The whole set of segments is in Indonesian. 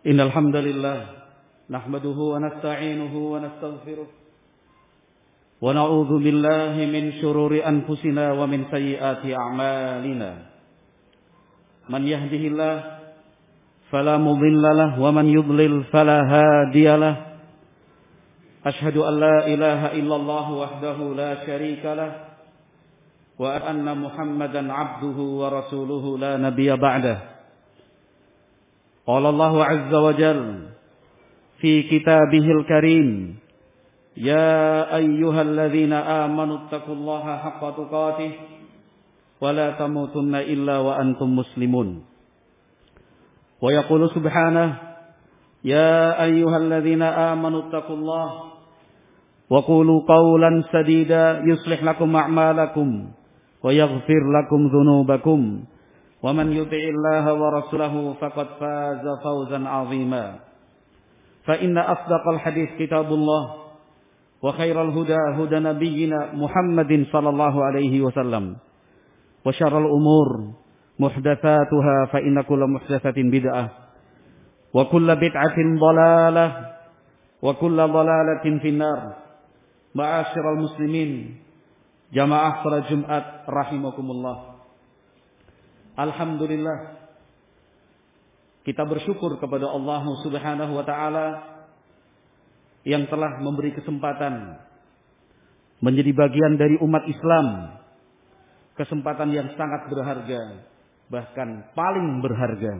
Innal hamdalillah nahmaduhu wa nasta'inuhu wa nastaghfiruh wa na'udzu billahi min shururi anfusina wa min sayyiati a'malina. Man yahdihillah fala mudilla lahu wa man yudlil fala hadiya lahu. Ashhadu an la ilaha illallah wahdahu la syarika lahu wa anna Muhammadan 'abduhu wa rasuluhu la nabiyya ba'dahu. Qala Allahu 'azza wa jalla fi kitabihil karim, ya ayyuhalladzina amanu taqullaha haqqa tuqatih wa la tamutunna illa wa antum muslimun. Wa yaqulu subhanahu, ya ayyuhalladzina amanu taqullaha wa qulu qawlan sadida yuslih lakum a'malakum wa yaghfir lakum dhunubakum. Wa man yuti'illaha wa rasulahu faqad faza fawzan 'azima. Fa inna asdaqal hadits kitabullah wa khairal huda huda nabiyyina Muhammadin sallallahu alaihi wasallam. Wa syarrul umur muhdatsatuha fa inna kulla muhdatsatin bid'ah wa kulla bid'atin dhalalah wa kulla dhalalatin finnar. Ma'asyiral muslimin, jamaah salat Jumat rahimakumullah. Alhamdulillah, kita bersyukur kepada Allah Subhanahu wa taala yang telah memberi kesempatan menjadi bagian dari umat Islam. Kesempatan yang sangat berharga, bahkan paling berharga.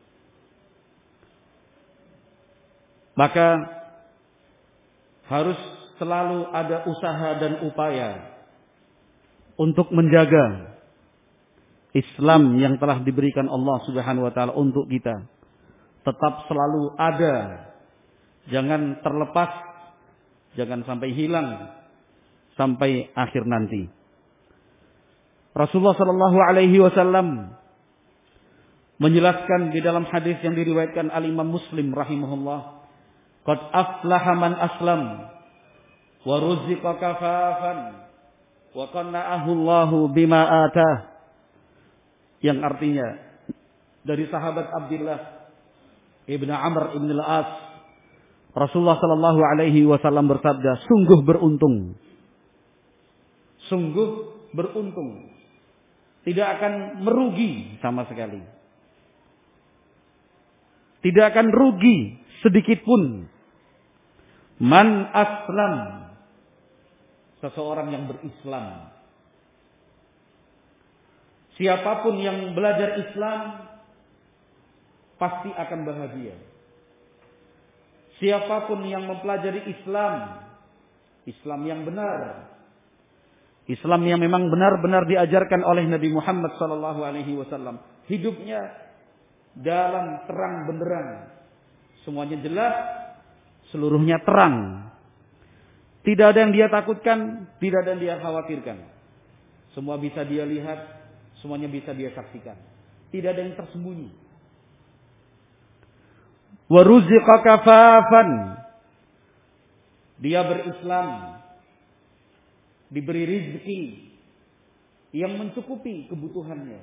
Maka harus selalu ada usaha dan upaya untuk menjaga Islam yang telah diberikan Allah Subhanahu wa taala untuk kita tetap selalu ada, jangan terlepas, jangan sampai hilang sampai akhir nanti. Rasulullah sallallahu alaihi wasallam menjelaskan di dalam hadis yang diriwayatkan al-Imam Muslim rahimahullah, qad aflaha man aslam wa ruziqa kafafan wa qanna'ahu Allahu bima atah. Yang artinya dari sahabat Abdullah ibn Amr ibn al-As, Rasulullah sallallahu alaihi wasallam bersabda, sungguh beruntung, tidak akan merugi sama sekali, tidak akan rugi sedikit pun, man aslam, seseorang yang berislam. Siapapun yang belajar Islam pasti akan bahagia. Siapapun yang mempelajari Islam, Islam yang benar, Islam yang memang benar-benar diajarkan oleh Nabi Muhammad SAW, hidupnya dalam terang benderang, semuanya jelas, seluruhnya terang. Tidak ada yang dia takutkan, tidak ada yang dia khawatirkan. Semua bisa dia lihat, semuanya bisa dia saksikan. Tidak ada yang tersembunyi. Wa ruziqa kafafan. Dia berislam, diberi rizki yang mencukupi kebutuhannya.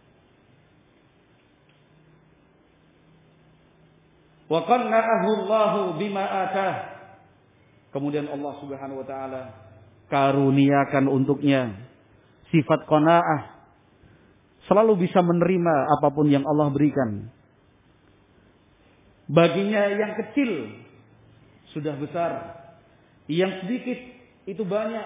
Wa qanna'ahu Allahu bima atah. Kemudian Allah Subhanahu wa taala karuniakan untuknya sifat qanaah, selalu bisa menerima apapun yang Allah berikan. Baginya yang kecil sudah besar, yang sedikit itu banyak.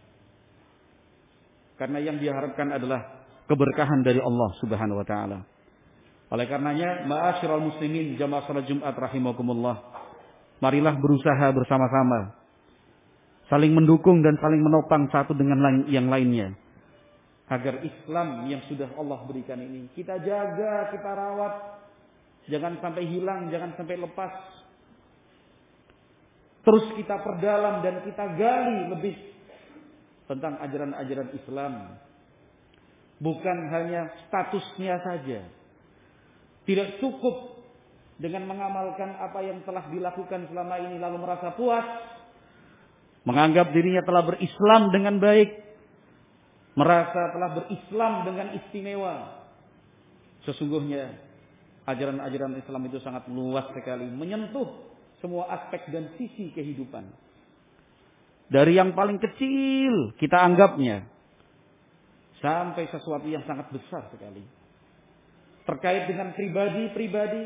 Karena yang diharapkan adalah keberkahan dari Allah Subhanahu wa taala. Oleh karenanya, ma'asyiral muslimin jamaah salat Jumat rahimakumullah, marilah berusaha bersama-sama, saling mendukung dan saling menopang satu dengan yang lainnya, agar Islam yang sudah Allah berikan ini kita jaga, kita rawat, jangan sampai hilang, jangan sampai lepas. Terus kita perdalam dan kita gali lebih tentang ajaran-ajaran Islam. Bukan hanya statusnya saja. Tidak cukup dengan mengamalkan apa yang telah dilakukan selama ini lalu merasa puas, menganggap dirinya telah berislam dengan baik, merasa telah berislam dengan istimewa. Sesungguhnya Ajaran-ajaran Islam itu sangat luas sekali, menyentuh semua aspek dan sisi kehidupan. Dari yang paling kecil kita anggapnya sampai sesuatu yang sangat besar sekali. Terkait dengan pribadi-pribadi,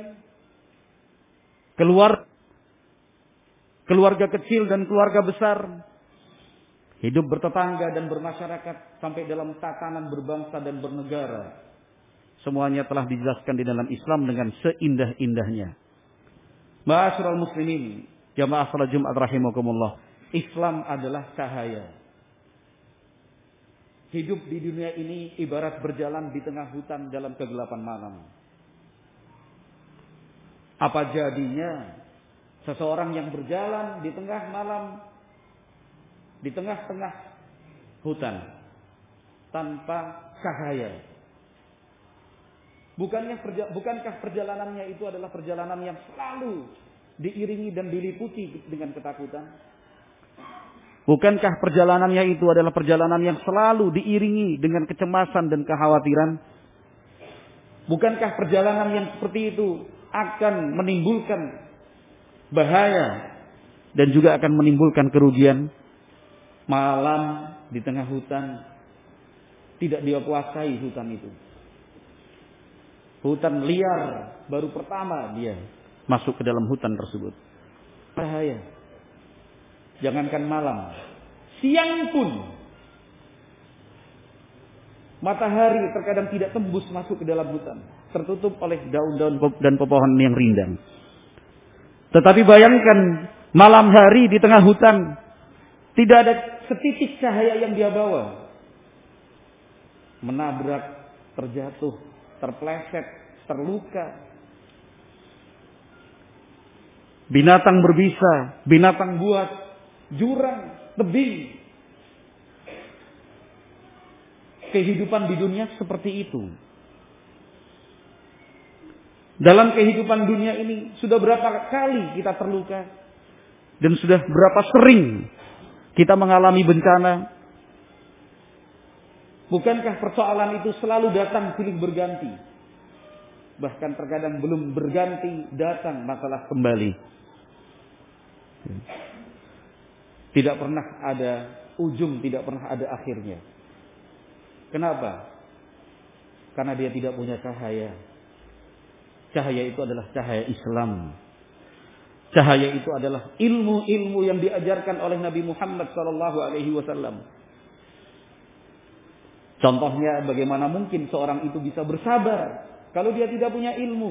keluarga kecil dan keluarga besar, hidup bertetangga dan bermasyarakat, sampai dalam tatanan berbangsa dan bernegara. Semuanya telah dijelaskan di dalam Islam dengan seindah-indahnya. Ma'asyiral muslimin, jamaah salat Jumat rahimakumullah. Islam adalah cahaya. Hidup di dunia ini ibarat berjalan di tengah hutan dalam kegelapan malam. Apa jadinya seseorang yang berjalan di tengah malam, di tengah-tengah hutan, tanpa cahaya? Bukankah perjalanannya itu adalah perjalanan yang selalu diiringi dan diliputi dengan ketakutan? Bukankah perjalanannya itu adalah perjalanan yang selalu diiringi dengan kecemasan dan kekhawatiran? Bukankah perjalanan yang seperti itu akan menimbulkan bahaya dan juga akan menimbulkan kerugian? Malam di tengah hutan, tidak dia kuasai hutan itu. Hutan liar, baru pertama dia masuk ke dalam hutan tersebut. Bahaya. Jangankan malam, siang pun matahari terkadang tidak tembus masuk ke dalam hutan, tertutup oleh daun-daun dan pepohonan yang rindang. Tetapi bayangkan malam hari di tengah hutan, tidak ada setitik cahaya yang dia bawa. Menabrak, terjatuh, terpleset, terluka. Binatang berbisa, binatang buas, jurang, tebing. Kehidupan di dunia seperti itu. Dalam kehidupan dunia ini sudah berapa kali kita terluka, dan sudah berapa sering kita mengalami bencana. Bukankah persoalan itu selalu datang silih berganti? Bahkan terkadang belum berganti, datang masalah kembali. Tidak pernah ada ujung, tidak pernah ada akhirnya. Kenapa? Karena dia tidak punya cahaya. Cahaya itu adalah cahaya Islam. Cahaya itu adalah ilmu-ilmu yang diajarkan oleh Nabi Muhammad SAW. Contohnya, bagaimana mungkin seorang itu bisa bersabar kalau dia tidak punya ilmu?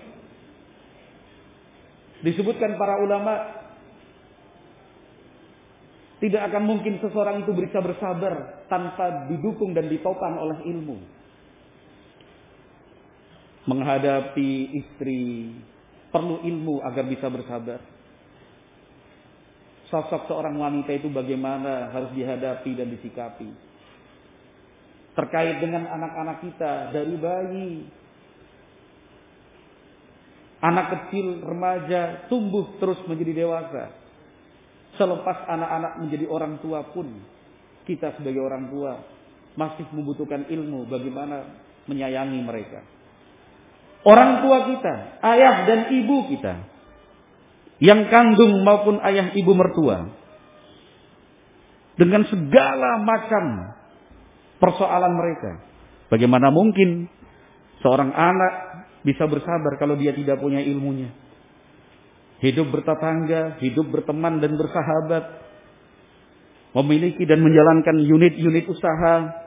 Disebutkan para ulama, tidak akan mungkin seseorang itu bisa bersabar tanpa didukung dan ditopang oleh ilmu. Menghadapi istri perlu ilmu agar bisa bersabar. Sosok seorang wanita itu bagaimana harus dihadapi dan disikapi. Terkait dengan anak-anak kita, dari bayi, anak kecil, remaja, tumbuh terus menjadi dewasa. Selepas anak-anak menjadi orang tua pun, kita sebagai orang tua masih membutuhkan ilmu bagaimana menyayangi mereka. Orang tua kita, ayah dan ibu kita, yang kandung maupun ayah ibu mertua, dengan segala macam persoalan mereka. Bagaimana mungkin seorang anak bisa bersabar kalau dia tidak punya ilmunya? Hidup bertetangga, hidup berteman dan bersahabat, memiliki dan menjalankan unit-unit usaha.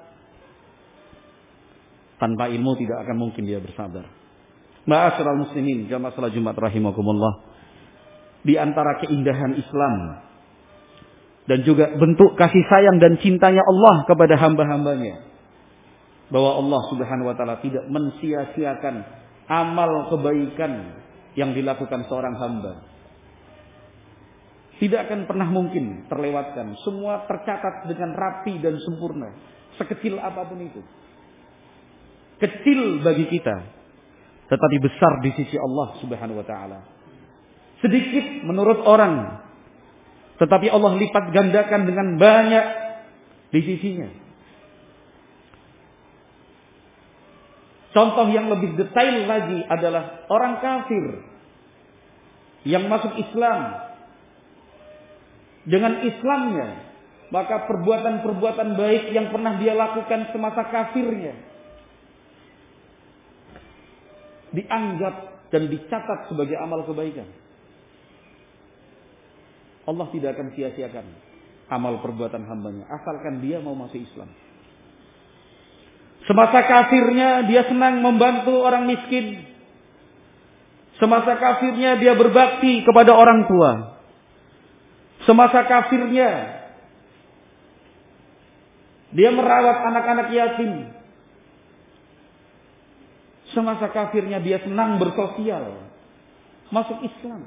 Tanpa ilmu tidak akan mungkin dia bersabar. Ma'asyiral muslimin, jamaah salat Jumat rahimakumullah. Di antara keindahan Islam dan juga bentuk kasih sayang dan cintanya Allah kepada hamba-hambanya, bahwa Allah Subhanahu wa taala tidak mensia-siakan amal kebaikan yang dilakukan seorang hamba. Tidak akan pernah mungkin terlewatkan. Semua tercatat dengan rapi dan sempurna. Sekecil apapun itu. Kecil bagi kita, tetapi besar di sisi Allah Subhanahu wa taala. Sedikit menurut orang, tetapi Allah lipat gandakan dengan banyak di sisinya. Contoh yang lebih detail lagi adalah orang kafir yang masuk Islam. Dengan Islamnya, maka perbuatan-perbuatan baik yang pernah dia lakukan semasa kafirnya dianggap dan dicatat sebagai amal kebaikan. Allah tidak akan sia-siakan amal perbuatan hambanya asalkan dia mau masuk Islam. Semasa kafirnya dia senang membantu orang miskin. Semasa kafirnya dia berbakti kepada orang tua. Semasa kafirnya dia merawat anak-anak yatim. Semasa kafirnya dia senang bersosial. Masuk Islam.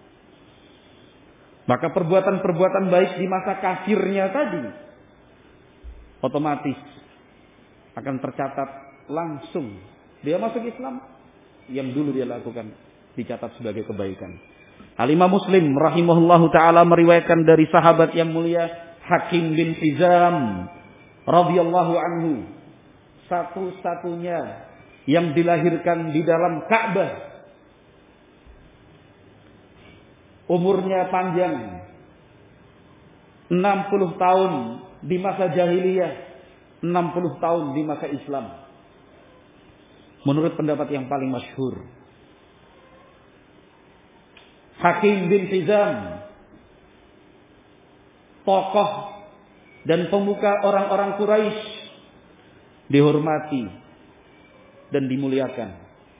Maka perbuatan-perbuatan baik di masa kafirnya tadi otomatis akan tercatat langsung. Dia masuk Islam, yang dulu dia lakukan dicatat sebagai kebaikan. Al-Imam Muslim rahimahullahu ta'ala meriwayatkan dari sahabat yang mulia Hakim bin Hizam radhiyallahu anhu, satu-satunya yang dilahirkan di dalam Ka'bah. Umurnya panjang, 60 tahun di masa jahiliyah, 60 tahun di masa Islam. Menurut pendapat yang paling masyhur, Hakim bin Hizam, tokoh dan pemuka orang-orang Quraisy, dihormati dan dimuliakan.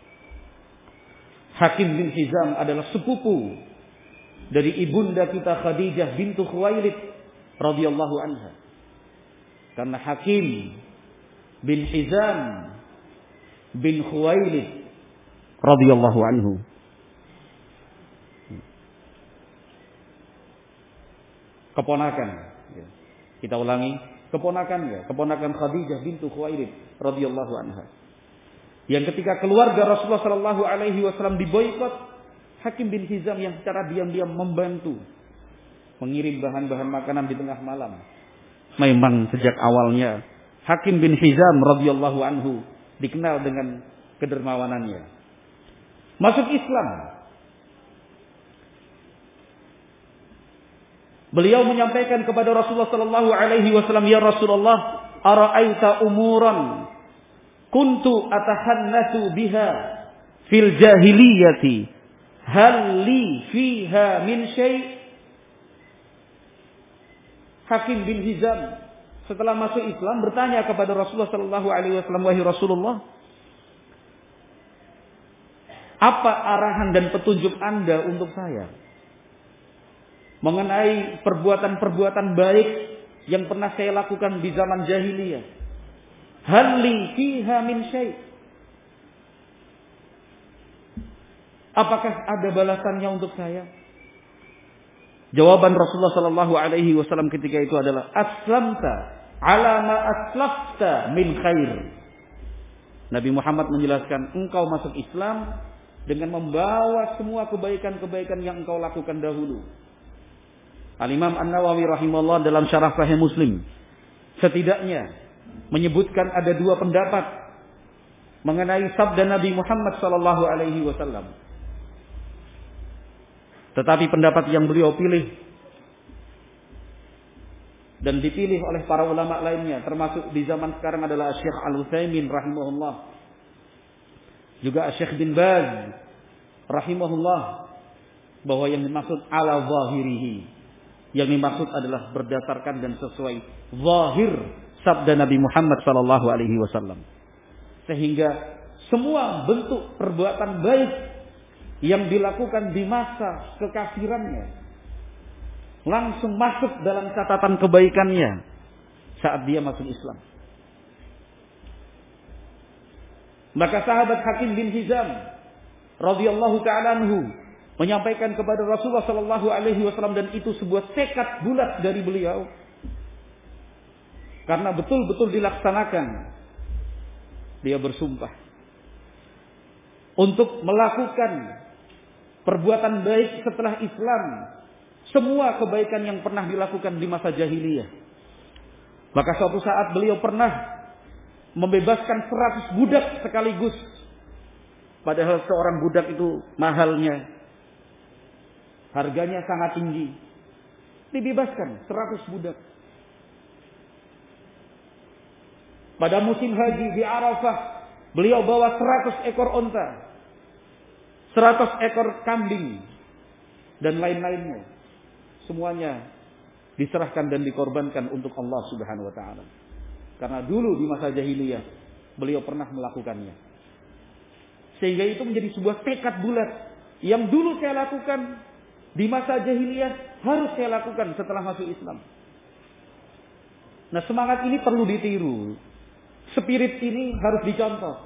Hakim bin Hizam adalah sepupu dari ibunda kita Khadijah bintu Khuwailid radhiyallahu anha. Karena Hakim bin Hizam bin Khuwailid radhiyallahu anhu keponakan. Kita ulangi, keponakannya, keponakan Khadijah bintu Khuwailid radhiyallahu anha. Yang ketika keluarga Rasulullah sallallahu alaihi wasallam diboikot, Hakim bin Hizam yang secara diam-diam membantu mengirim bahan-bahan makanan di tengah malam. Memang sejak awalnya Hakim bin Hizam radhiyallahu anhu dikenal dengan kedermawanannya. Masuk Islam. Beliau menyampaikan kepada Rasulullah sallallahu alaihi wasallam, "Ya Rasulullah, ara'aita umuran kuntu atahannatsu biha fil jahiliyati, hal li fiha min syai'?" Hakim bin Hizam setelah masuk Islam bertanya kepada Rasulullah sallallahu alaihi wasallam, "Wahai Rasulullah, apa arahan dan petunjuk Anda untuk saya mengenai perbuatan-perbuatan baik yang pernah saya lakukan di zaman jahiliyah? Hal li fiha min syai'? Apakah ada balasannya untuk saya?" Jawaban Rasulullah sallallahu alaihi wasallam ketika itu adalah, "Aslamta ala ma aslafta min khair." Nabi Muhammad menjelaskan, engkau masuk Islam dengan membawa semua kebaikan-kebaikan yang engkau lakukan dahulu. Al-Imam An-Nawawi rahimahullah dalam syarah Sahih Muslim setidaknya menyebutkan ada dua pendapat mengenai sabda Nabi Muhammad sallallahu alaihi wasallam. Tetapi pendapat yang beliau pilih dan dipilih oleh para ulama lainnya, termasuk di zaman sekarang, adalah Syekh Al-Utsaimin rahimahullah, juga Syekh bin Baz rahimahullah, bahwa yang dimaksud ala zahirihi, yang dimaksud adalah berdasarkan dan sesuai zahir sabda Nabi Muhammad sallallahu alaihi wasallam. Sehingga semua bentuk perbuatan baik yang dilakukan di masa kekafirannya langsung masuk dalam catatan kebaikannya saat dia masuk Islam. Maka sahabat Hakim bin Hizam radhiyallahu ta'ala anhu menyampaikan kepada Rasulullah sallallahu alaihi wasallam, dan itu sebuah tekad bulat dari beliau karena betul-betul dilaksanakan. Dia bersumpah untuk melakukan perbuatan baik setelah Islam, semua kebaikan yang pernah dilakukan di masa jahiliyah. Maka suatu saat beliau pernah membebaskan 100 budak sekaligus. Padahal seorang budak itu mahalnya. Harganya sangat tinggi. Dibebaskan 100 budak. Pada musim haji di Arafah, beliau bawa 100 ekor onta, 100 ekor kambing, dan lain-lainnya. Semuanya diserahkan dan dikorbankan untuk Allah Subhanahu wa taala. Karena dulu di masa jahiliyah beliau pernah melakukannya. Sehingga itu menjadi sebuah tekad bulat. Yang dulu saya lakukan di masa jahiliyah harus saya lakukan setelah masuk Islam. Nah, semangat ini perlu ditiru. Spirit ini harus dicontoh.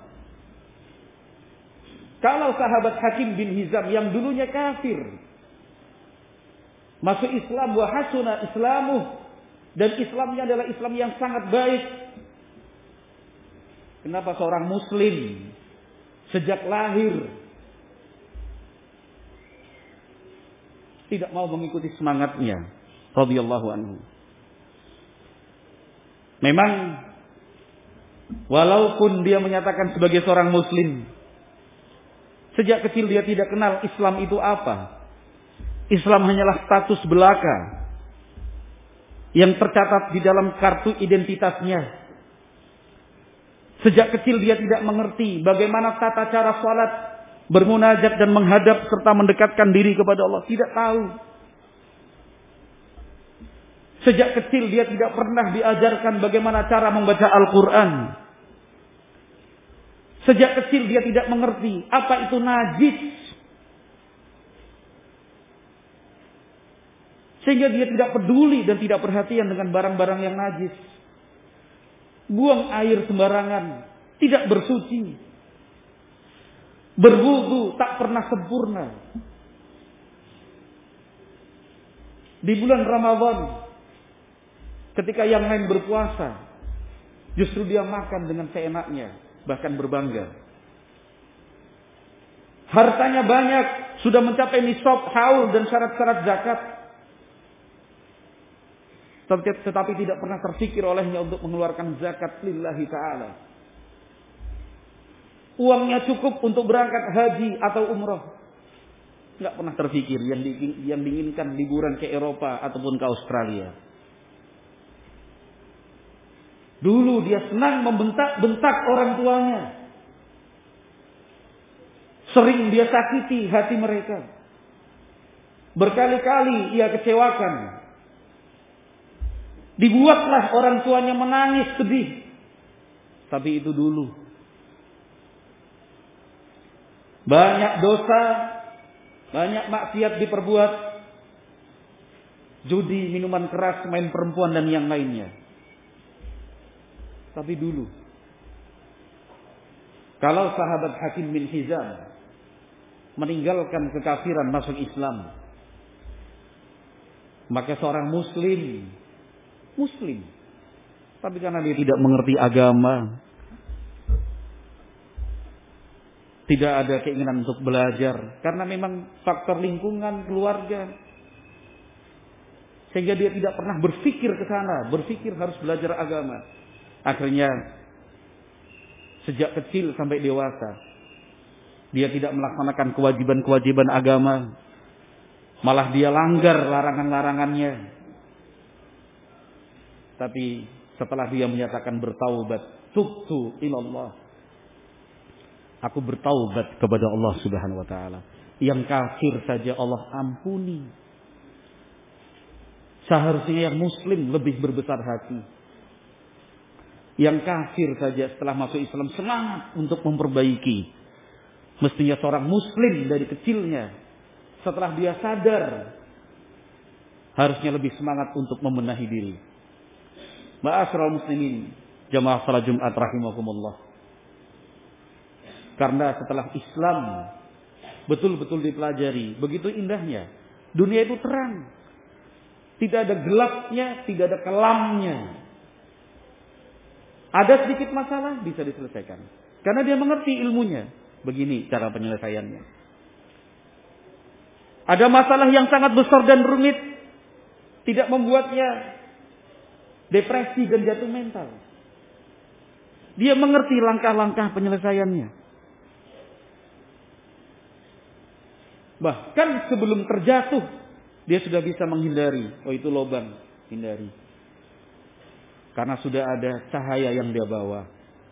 Kalau sahabat Hakim bin Hizam yang dulunya kafir masuk Islam, wa hasuna islamuh, dan Islamnya adalah Islam yang sangat baik. Kenapa seorang muslim sejak lahir tidak mau mengikuti semangatnya radhiyallahu anhu? Memang walaupun dia menyatakan sebagai seorang muslim, sejak kecil dia tidak kenal Islam itu apa. Islam hanyalah status belaka yang tercatat di dalam kartu identitasnya. Sejak kecil dia tidak mengerti bagaimana tata cara salat, bermunajat dan menghadap serta mendekatkan diri kepada Allah. Tidak tahu. Sejak kecil dia tidak pernah diajarkan bagaimana cara membaca Al-Quran. Sejak kecil dia tidak mengerti apa itu najis. Sehingga dia tidak peduli dan tidak perhatian dengan barang-barang yang najis. Buang air sembarangan, tidak bersuci. Berwudu tak pernah sempurna. Di bulan Ramadan, ketika yang lain berpuasa, justru dia makan dengan seenaknya, bahkan berbangga. Hartanya banyak, sudah mencapai nisab haul dan syarat-syarat zakat. Tetapi tidak pernah terfikir olehnya untuk mengeluarkan zakat lillahi ta'ala. Uangnya cukup untuk berangkat haji atau umrah. Tidak pernah terfikir yang diinginkan liburan ke Eropa ataupun ke Australia. Dulu dia senang membentak-bentak orang tuanya. Sering dia sakiti hati mereka. Berkali-kali ia kecewakan. Dibuatlah orang tuanya menangis sedih. Tapi itu dulu. Banyak dosa, banyak maksiat diperbuat. Judi, minuman keras, main perempuan dan yang lainnya. Tapi dulu. Kalau sahabat Hakim bin Hizam meninggalkan kekafiran masuk Islam, maka seorang muslim, tapi karena dia tidak mengerti agama, tidak ada keinginan untuk belajar, karena memang faktor lingkungan, keluarga, sehingga dia tidak pernah berpikir ke sana, berpikir harus belajar agama. Akhirnya sejak kecil sampai dewasa dia tidak melaksanakan kewajiban-kewajiban agama, malah dia langgar larangan-larangannya. Tapi setelah dia menyatakan bertaubat, tubtu ilallah, aku bertaubat kepada Allah Subhanahu wa taala. Yang kafir saja Allah ampuni. Seharusnya yang muslim lebih berbesar hati. Yang kafir saja setelah masuk Islam semangat untuk memperbaiki. Mestinya seorang muslim dari kecilnya, setelah dia sadar, harusnya lebih semangat untuk membenahi diri. Ma'asyiral muslimin, jamaah salat Jumat rahimakumullah. Karena setelah Islam betul-betul dipelajari, begitu indahnya. Dunia itu terang. Tidak ada gelapnya, tidak ada kelamnya. Ada sedikit masalah, bisa diselesaikan. Karena dia mengerti ilmunya. Begini cara penyelesaiannya. Ada masalah yang sangat besar dan rumit, tidak membuatnya depresi dan jatuh mental. Dia mengerti langkah-langkah penyelesaiannya. Bahkan sebelum terjatuh, dia sudah bisa menghindari. Oh, itu lubang, hindari. Karena sudah ada cahaya yang dia bawa.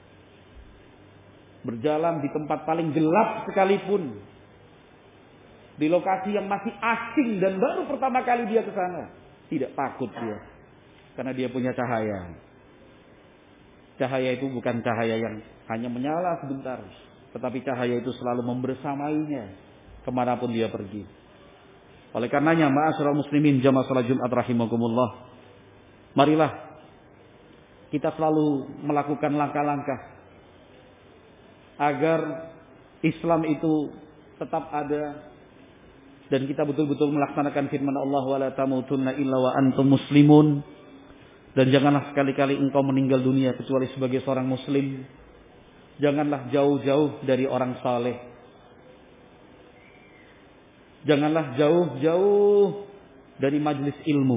Berjalan di tempat paling gelap sekalipun, di lokasi yang masih asing dan baru pertama kali dia ke sana, tidak takut dia. Karena dia punya cahaya. Cahaya itu bukan cahaya yang hanya menyala sebentar, tetapi cahaya itu selalu membersamainya kemanapun dia pergi. Oleh karenanya, ma'asyiral muslimin jamaah salat Jumat rahimakumullah, marilah kita selalu melakukan langkah-langkah agar Islam itu tetap ada dan kita betul-betul melaksanakan firman Allah, wala tamutunna illa wa antum muslimun. Dan janganlah sekali-kali engkau meninggal dunia kecuali sebagai seorang muslim. Janganlah jauh-jauh dari orang saleh. Janganlah jauh-jauh dari majelis ilmu.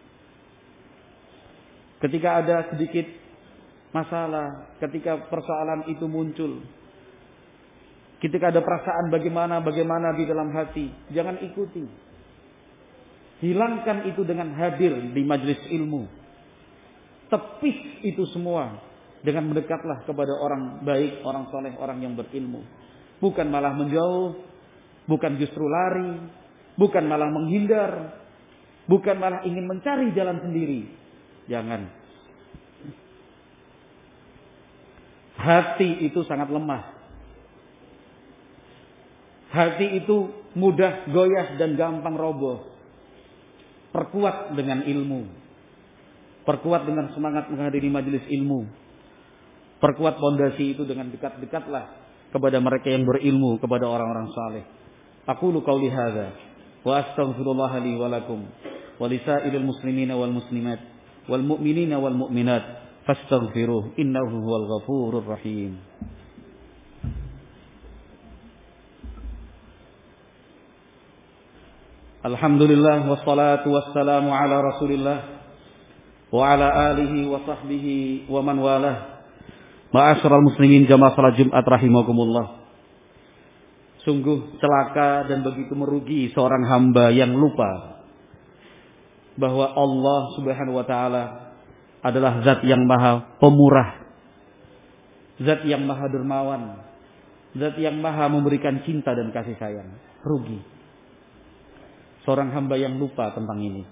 Ketika ada sedikit masalah, ketika persoalan itu muncul, ketika ada perasaan bagaimana di dalam hati, jangan ikuti. Hilangkan itu dengan hadir di majelis ilmu. Tepis itu semua dengan mendekatlah kepada orang baik, orang soleh, orang yang berilmu. Bukan malah menjauh, bukan justru lari, bukan malah menghindar, bukan malah ingin mencari jalan sendiri. Jangan. Hati itu sangat lemah. Hati itu mudah goyah dan gampang roboh. Perkuat dengan ilmu. Perkuat dengan semangat menghadiri majelis ilmu. Perkuat pondasi itu dengan dekat-dekatlah kepada mereka yang berilmu, kepada orang-orang saleh. Aqulu qauli hadza wa astaghfirullah li wa lakum wa lisairil muslimina wal muslimat wal mu'minina wal mu'minat fastaghfiruh innahu huwal ghafurur rahim. Alhamdulillah wassalatu wassalamu ala Rasulillah wa ala alihi wa sahbihi wa man walah. Ma'asyiral muslimin jamaah salat Jumat rahimakumullah. Sungguh celaka dan begitu merugi seorang hamba yang lupa bahwa Allah Subhanahu wa taala adalah zat yang maha pemurah, zat yang maha dermawan, zat yang maha memberikan cinta dan kasih sayang. Rugi seorang hamba yang lupa tentang ini.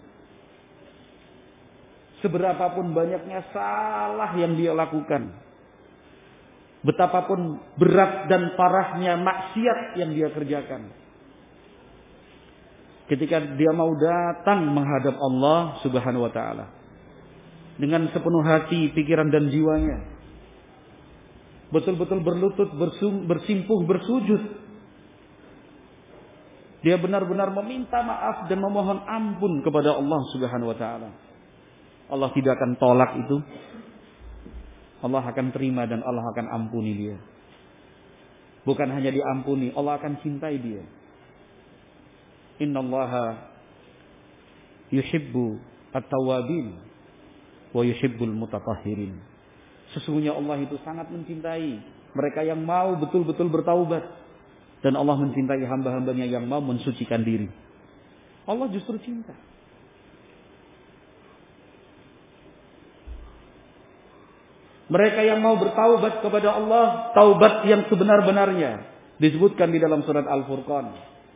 Seberapapun banyaknya salah yang dia lakukan, betapapun berat dan parahnya maksiat yang dia kerjakan, ketika dia mau datang menghadap Allah Subhanahu wa taala dengan sepenuh hati, pikiran dan jiwanya, betul-betul berlutut, bersimpuh, bersujud, dia benar-benar meminta maaf dan memohon ampun kepada Allah Subhanahu wa taala. Allah tidak akan tolak itu. Allah akan terima dan Allah akan ampuni dia. Bukan hanya diampuni, Allah akan cintai dia. Innallaha yuhibbu at-tawwabin wa yuhibbul mutatahhirin. Sesungguhnya Allah itu sangat mencintai mereka yang mau betul-betul bertaubat, dan Allah mencintai hamba-hambanya yang mau mensucikan diri. Allah justru cinta. Mereka yang mau bertaubat kepada Allah, taubat yang sebenar-benarnya, disebutkan di dalam surat Al-Furqan.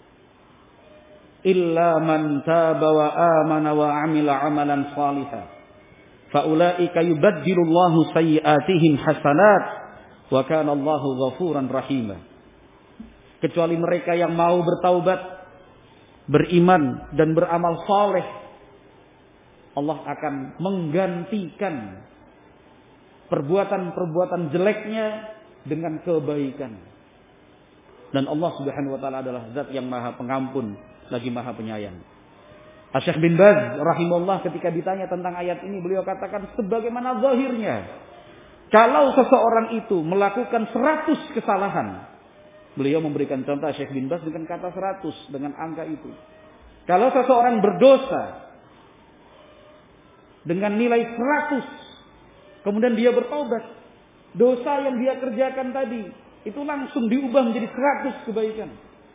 Illa man taba wa amana wa amila amalan salihah, faulaika yubaddilullahu sayyi'atihim hasanat, wa kana Allahu ghafuran rahima. Kecuali mereka yang mau bertaubat, beriman dan beramal saleh, Allah akan menggantikan perbuatan-perbuatan jeleknya dengan kebaikan. Dan Allah Subhanahu wa taala adalah zat yang maha pengampun lagi maha penyayang. Syekh bin Baz rahimahullah ketika ditanya tentang ayat ini, beliau katakan sebagaimana zahirnya, kalau seseorang itu melakukan 100 kesalahan, beliau memberikan contoh Syekh bin Baz dengan kata 100, dengan angka itu. Kalau seseorang berdosa dengan nilai 100, kemudian dia bertaubat, Dosa yang dia kerjakan tadi itu langsung diubah menjadi 100 kebaikan.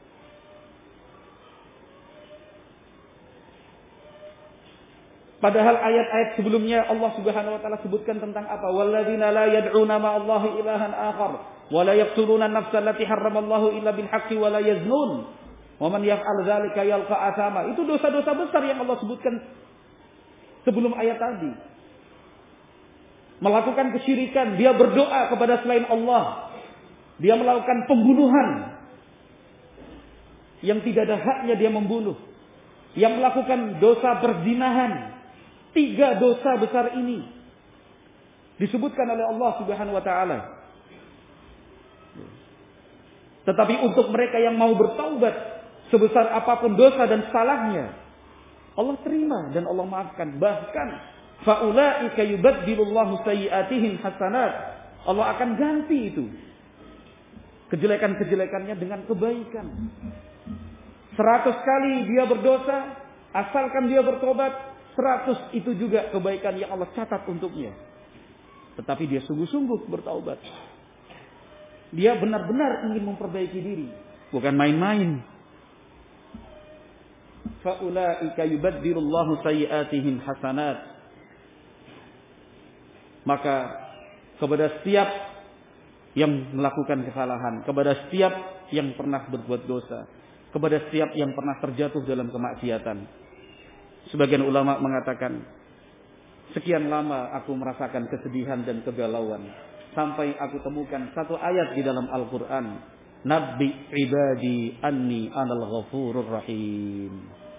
Padahal ayat-ayat sebelumnya Allah Subhanahu wa taala sebutkan tentang apa? Walladzina la yad'una ma'allahi ilahan akhar wa la yaqtuluna an-nafsa allati harramallahu illa bil haqqi wa la yaznun. Wa man yaf'al dzalika yalqa athama. Itu dosa-dosa besar yang Allah sebutkan sebelum ayat tadi. Melakukan kesyirikan, dia berdoa kepada selain Allah. Dia melakukan pembunuhan yang tidak ada haknya dia membunuh. Yang melakukan dosa perzinahan. 3 dosa besar ini disebutkan oleh Allah Subhanahu wa taala. Tetapi untuk mereka yang mau bertaubat sebesar apapun dosa dan salahnya, Allah terima dan Allah maafkan. Bahkan faulaika yubaddilullahu sayyi'atihim hasanat. Allah akan ganti itu kejelekan-kejelekannya dengan kebaikan. 100 kali dia berdosa, asalkan dia bertobat, 100 itu juga kebaikan yang Allah catat untuknya. Tetapi dia sungguh-sungguh bertaubat. Dia benar-benar ingin memperbaiki diri, bukan main-main. Faulaika yubaddilullahu sayyi'atihim hasanat. Maka kepada setiap yang melakukan kesalahan, kepada setiap yang pernah berbuat dosa, kepada setiap yang pernah terjatuh dalam kemaksiatan, sebagian ulama mengatakan, sekian lama aku merasakan kesedihan dan kegalauan sampai aku temukan satu ayat di dalam Al-Quran, Nabbi ibadi anni anal ghafurur rahim.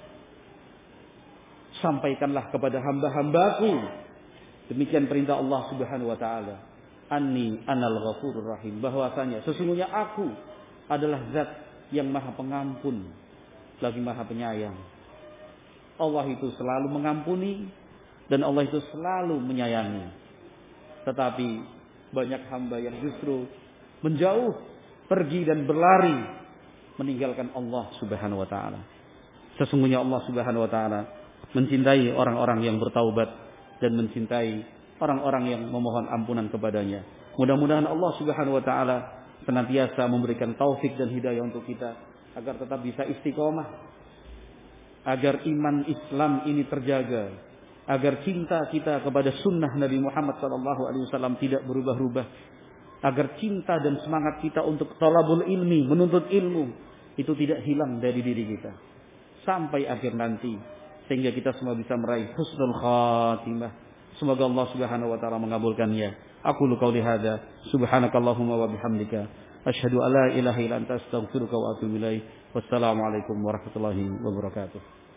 Sampaikanlah kepada hamba-hambaku, demikian perintah Allah Subhanahu wa taala, anni anal ghafurur rahim, bahwasanya sesungguhnya aku adalah zat yang maha pengampun lagi maha penyayang. Allah itu selalu mengampuni dan Allah itu selalu menyayangi. Tetapi banyak hamba yang justru menjauh, pergi dan berlari meninggalkan Allah Subhanahu wa taala. Sesungguhnya Allah Subhanahu wa taala mencintai orang-orang yang bertaubat dan mencintai orang-orang yang memohon ampunan kepadanya. Mudah-mudahan Allah Subhanahu wa taala senantiasa memberikan taufik dan hidayah untuk kita agar tetap bisa istiqomah, agar iman Islam ini terjaga, agar cinta kita kepada sunnah Nabi Muhammad SAW tidak berubah-ubah, agar cinta dan semangat kita untuk talabul ilmi, menuntut ilmu, itu tidak hilang dari diri kita sampai akhir nanti, sehingga kita semua bisa meraih husnul khatimah. Semoga Allah Subhanahu wa taala mengabulkannya. Aku qouli hadza, subhanakallahumma wa bihamdika, asyhadu an la ilaha illa anta, astaghfiruka wa atubu ilaik. Wassalamualaikum warahmatullahi wabarakatuh.